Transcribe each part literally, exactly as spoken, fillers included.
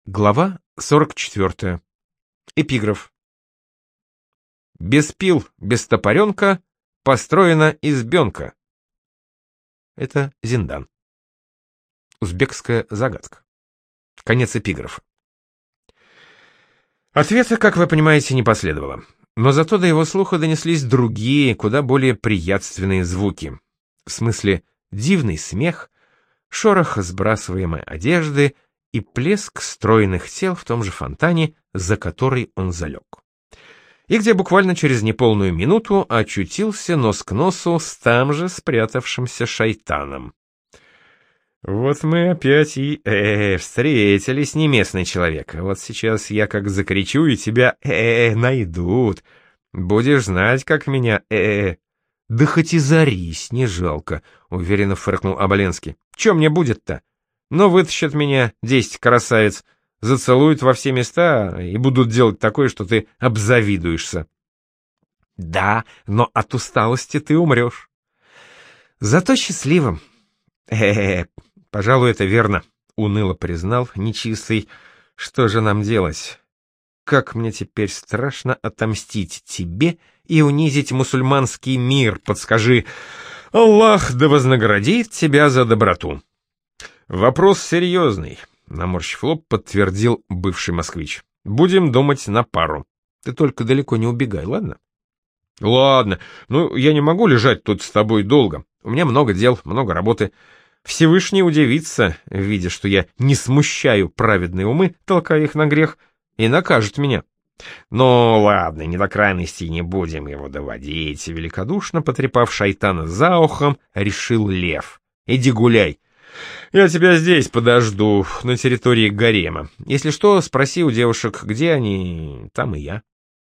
Глава сорок четвёртая. Эпиграф. Без пил, без топоренка построена избенка. Это Зиндан. Узбекская загадка. Конец эпиграфа. Ответа, как вы понимаете, не последовало. Но зато до его слуха донеслись другие, куда более приятственные звуки. В смысле, дивный смех, шорох сбрасываемой одежды и плеск стройных тел в том же фонтане, за который он залег. И где буквально через неполную минуту очутился нос к носу с там же спрятавшимся шайтаном. Вот мы опять и э, -э встретились, не местный человек. Вот сейчас я как закричу, и тебя э, -э найдут. Будешь знать, как меня э, -э. Да хоть и зарись, не жалко, уверенно фыркнул Оболенский. Че мне будет-то? Но вытащат меня десять красавиц, зацелуют во все места и будут делать такое, что ты обзавидуешься. Да, но от усталости ты умрешь. Зато счастливым. Э-э-э, пожалуй, это верно, уныло признал нечистый. Что же нам делать? Как мне теперь страшно отомстить тебе и унизить мусульманский мир, подскажи. Аллах да вознаградит тебя за доброту. Вопрос серьезный, наморщив лоб, подтвердил бывший москвич. Будем думать на пару. Ты только далеко не убегай, ладно? Ладно, ну я не могу лежать тут с тобой долго. У меня много дел, много работы. Всевышний удивится, видя, что я не смущаю праведные умы, толкая их на грех, и накажет меня. Ну ладно, не до крайности не будем его доводить, великодушно потрепав шайтана за ухом, решил лев. Иди гуляй. Я тебя здесь подожду, на территории гарема. Если что, спроси у девушек, где они, там и я.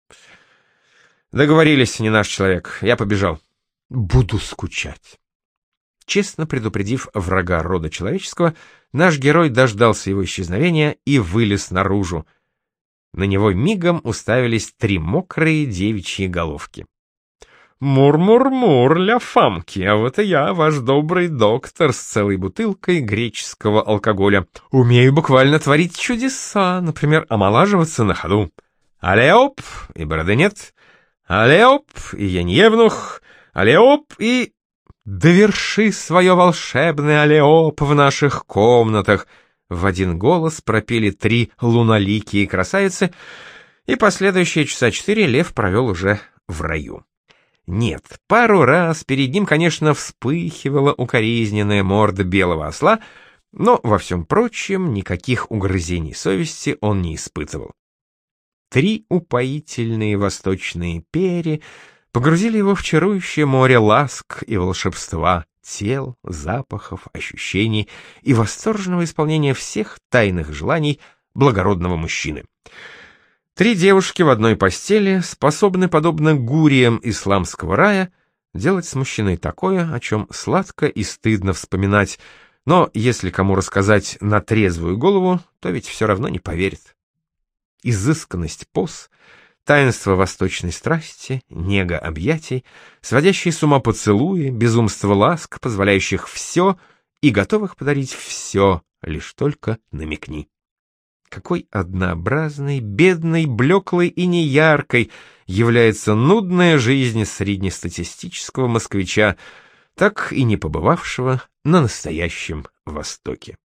Договорились, не наш человек, я побежал. Буду скучать. Честно предупредив врага рода человеческого, наш герой дождался его исчезновения и вылез наружу. На него мигом уставились три мокрые девичьи головки. «Мур-мур-мур, ля фамки, а вот и я, ваш добрый доктор с целой бутылкой греческого алкоголя. Умею буквально творить чудеса, например, омолаживаться на ходу. Алеоп, и бороды нет. Алеоп, и я не евнух. Алеоп, и... Доверши свое волшебное алеоп в наших комнатах!» В один голос пропели три луналикие красавицы, и последующие часа четыре лев провел уже в раю. Нет, пару раз перед ним, конечно, вспыхивала укоризненная морда белого осла, но во всем прочем никаких угрызений совести он не испытывал. Три упоительные восточные пери погрузили его в чарующее море ласк и волшебства, тел, запахов, ощущений и восторженного исполнения всех тайных желаний благородного мужчины. Три девушки в одной постели способны, подобно гуриям исламского рая, делать с мужчиной такое, о чем сладко и стыдно вспоминать, но если кому рассказать на трезвую голову, то ведь все равно не поверит. Изысканность поз, таинство восточной страсти, нега объятий, сводящие с ума поцелуи, безумство ласк, позволяющих все и готовых подарить все, лишь только намекни. Какой однообразной, бедной, блеклой и неяркой является нудная жизнь среднестатистического москвича, так и не побывавшего на настоящем Востоке.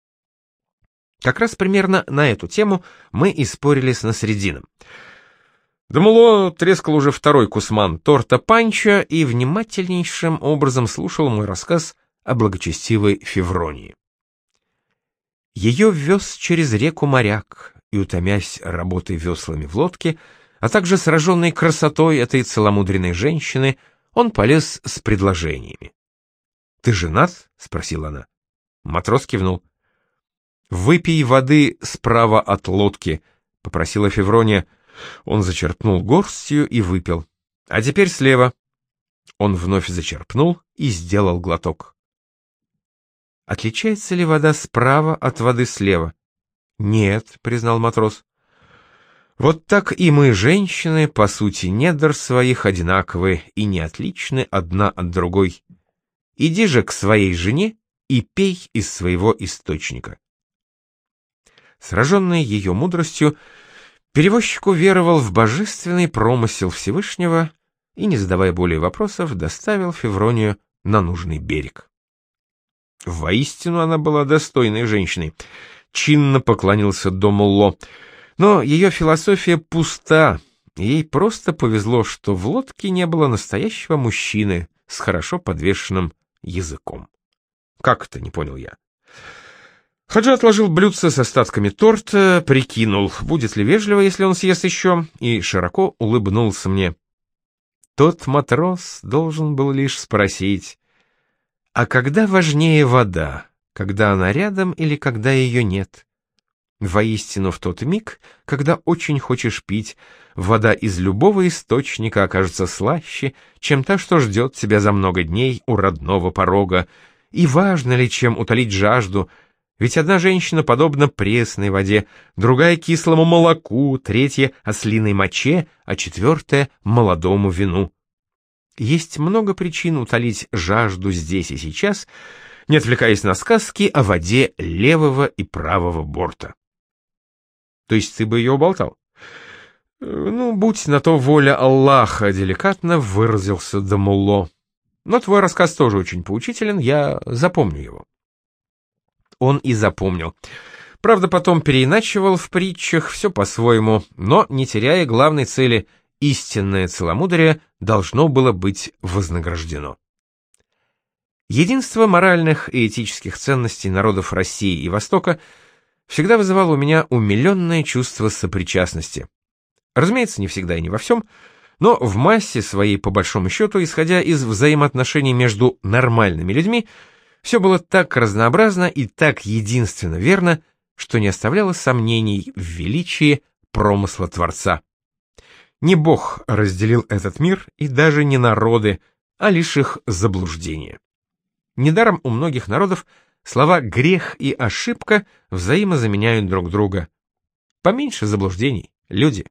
Как раз примерно на эту тему мы и спорили с Насреддином. Дамуло трескал уже второй кусман торта панчо и внимательнейшим образом слушал мой рассказ о благочестивой Февронии. Ее вез через реку моряк, и, утомясь работой веслами в лодке, а также сраженной красотой этой целомудренной женщины, он полез с предложениями. «Ты женат?» — спросила она. Матрос кивнул. «Выпей воды справа от лодки», — попросила Феврония. Он зачерпнул горстью и выпил. «А теперь слева». Он вновь зачерпнул и сделал глоток. «Отличается ли вода справа от воды слева?» «Нет», — признал матрос. «Вот так и мы, женщины, по сути недр своих одинаковы и не отличны одна от другой. Иди же к своей жене и пей из своего источника». Сраженный ее мудростью, перевозчик уверовал в божественный промысел Всевышнего и, не задавая более вопросов, доставил Февронию на нужный берег. Воистину она была достойной женщиной. Чинно поклонился Домулло. Но ее философия пуста, и ей просто повезло, что в лодке не было настоящего мужчины с хорошо подвешенным языком. Как это, не понял я. Хаджи отложил блюдце с остатками торта, прикинул, будет ли вежливо, если он съест еще, и широко улыбнулся мне. Тот матрос должен был лишь спросить: а когда важнее вода, когда она рядом или когда ее нет? Воистину, в тот миг, когда очень хочешь пить, вода из любого источника окажется слаще, чем та, что ждет тебя за много дней у родного порога. И важно ли, чем утолить жажду? Ведь одна женщина подобна пресной воде, другая — кислому молоку, третья — ослиной моче, а четвертая — молодому вину. Есть много причин утолить жажду здесь и сейчас, не отвлекаясь на сказки о воде левого и правого борта. То есть ты бы ее уболтал? Ну, будь на то воля Аллаха, деликатно выразился Домулло. Но твой рассказ тоже очень поучителен, я запомню его. Он и запомнил. Правда, потом переиначивал в притчах все по-своему, но, не теряя главной цели, истинное целомудрие должно было быть вознаграждено. Единство моральных и этических ценностей народов России и Востока всегда вызывало у меня умиленное чувство сопричастности. Разумеется, не всегда и не во всем, но в массе своей, по большому счету, исходя из взаимоотношений между нормальными людьми, все было так разнообразно и так единственно верно, что не оставляло сомнений в величии промысла Творца. Не Бог разделил этот мир и даже не народы, а лишь их заблуждение. Недаром у многих народов слова «грех» и «ошибка» взаимозаменяют друг друга. Поменьше заблуждений, люди.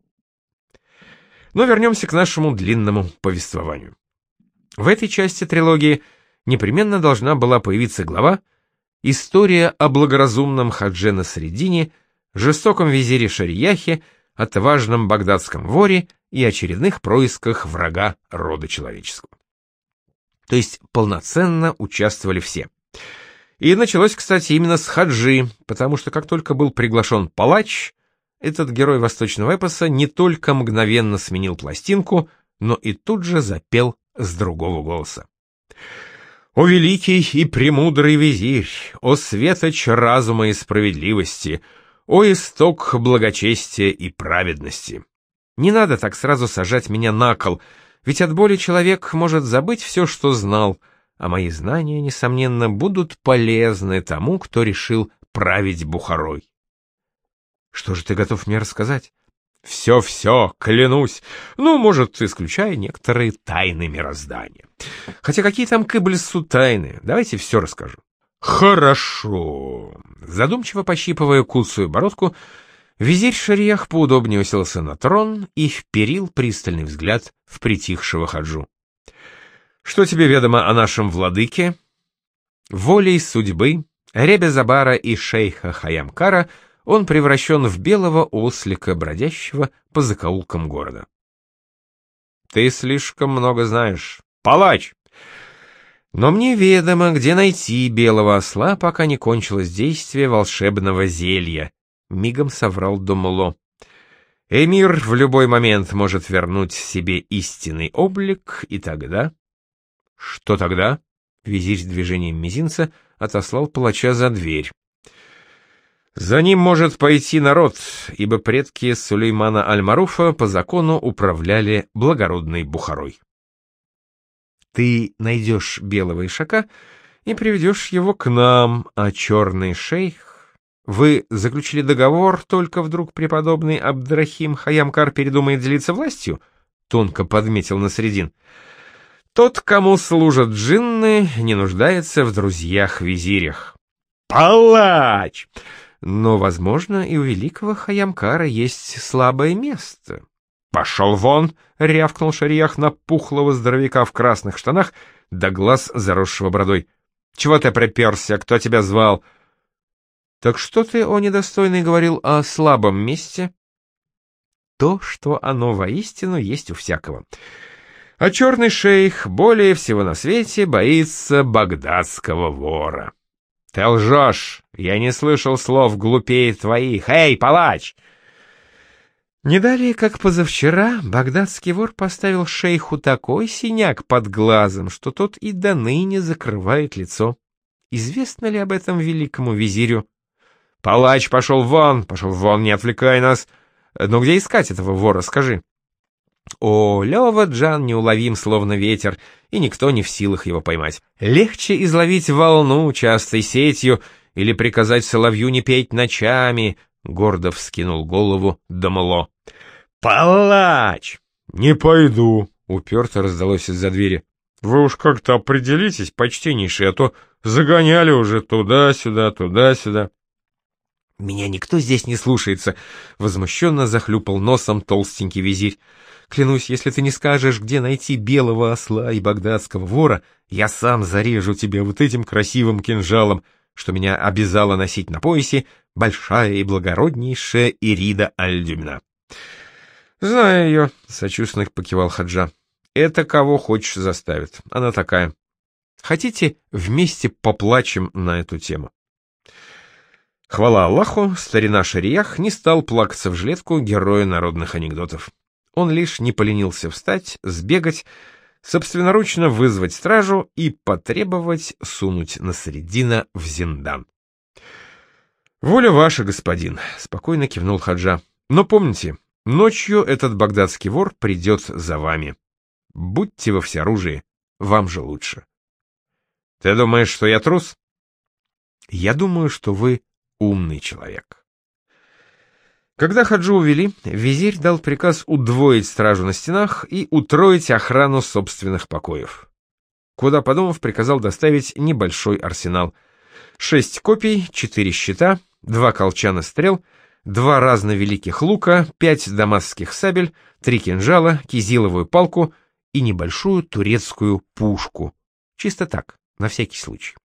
Но вернемся к нашему длинному повествованию. В этой части трилогии непременно должна была появиться глава «История о благоразумном Хадже Насреддине, жестоком визире Шарияхе, отважном багдадском воре и очередных происках врага рода человеческого». То есть полноценно участвовали все. И началось, кстати, именно с Хаджи, потому что как только был приглашен палач, этот герой восточного эпоса не только мгновенно сменил пластинку, но и тут же запел с другого голоса. «О великий и премудрый визирь, о светоч разума и справедливости, о исток благочестия и праведности! Не надо так сразу сажать меня на кол, ведь от боли человек может забыть все, что знал, а мои знания, несомненно, будут полезны тому, кто решил править Бухарой». «Что же ты готов мне рассказать?» «Все-все, клянусь. Ну, может, исключая некоторые тайны мироздания. Хотя какие там к Иблису тайны? Давайте все расскажу». «Хорошо». Задумчиво пощипывая куцую бородку, визирь Шариях поудобнее уселся на трон и вперил пристальный взгляд в притихшего Хаджу. «Что тебе ведомо о нашем владыке?» Волей судьбы, Ребе-Забара и шейха Хаямкара он превращен в белого ослика, бродящего по закоулкам города. «Ты слишком много знаешь. Палач!» «Но мне ведомо, где найти белого осла, пока не кончилось действие волшебного зелья», — мигом соврал Домулло. «Эмир в любой момент может вернуть себе истинный облик, и тогда...» «Что тогда?» — визирь движением мизинца отослал палача за дверь. «За ним может пойти народ, ибо предки Сулеймана Аль-Маруфа по закону управляли благородной Бухарой. Ты найдешь белого ишака и приведешь его к нам, а черный шейх... Вы заключили договор, только вдруг преподобный Абдрахим Хаямкар передумает делиться властью?» — тонко подметил Насреддин. «Тот, кому служат джинны, не нуждается в друзьях-визирях». «Палач!» «Но, возможно, и у великого Хаямкара есть слабое место». «Пошел вон!» — рявкнул Шариях на пухлого здоровяка в красных штанах, до глаз заросшего бородой. «Чего ты приперся? Кто тебя звал?» Так что ты, о недостойный, говорил о слабом месте? То, что оно воистину есть у всякого. А черный шейх более всего на свете боится багдадского вора. Ты лжешь, я не слышал слов глупее твоих. Эй, палач! Не далее, как позавчера, багдадский вор поставил шейху такой синяк под глазом, что тот и до ныне закрывает лицо. Известно ли об этом великому визирю? Палач, пошел вон, пошел вон, не отвлекай нас. Но где искать этого вора, скажи? О, Лёва Джан неуловим, словно ветер, и никто не в силах его поймать. Легче изловить волну частой сетью или приказать соловью не петь ночами. Гордо вскинул голову Дамло. «Палач!» «Не пойду», — уперто раздалось из-за двери. «Вы уж как-то определитесь, почтеннейший, а то загоняли уже туда-сюда, туда-сюда». «Меня никто здесь не слушается», — возмущенно захлюпал носом толстенький визирь. «Клянусь, если ты не скажешь, где найти белого осла и багдадского вора, я сам зарежу тебя вот этим красивым кинжалом, что меня обязала носить на поясе большая и благороднейшая Ирида Аль-Дюмна». «Знаю ее», — сочувственно покивал Хаджа. «Это кого хочешь заставит. Она такая. Хотите, вместе поплачем на эту тему?» Хвала Аллаху, старина Шариях не стал плакаться в жилетку героя народных анекдотов. Он лишь не поленился встать, сбегать, собственноручно вызвать стражу и потребовать сунуть Насреддина в зиндан. «Воля ваша, господин», — спокойно кивнул Хаджа. «Но помните, ночью этот багдадский вор придет за вами. Будьте во всеоружии, вам же лучше». «Ты думаешь, что я трус?» «Я думаю, что вы умный человек». Когда Хаджу увели, визирь дал приказ удвоить стражу на стенах и утроить охрану собственных покоев. Куда подумав, приказал доставить небольшой арсенал. Шесть копий, четыре щита, два колчана стрел, два разновеликих лука, пять дамасских сабель, три кинжала, кизиловую палку и небольшую турецкую пушку. Чисто так, на всякий случай.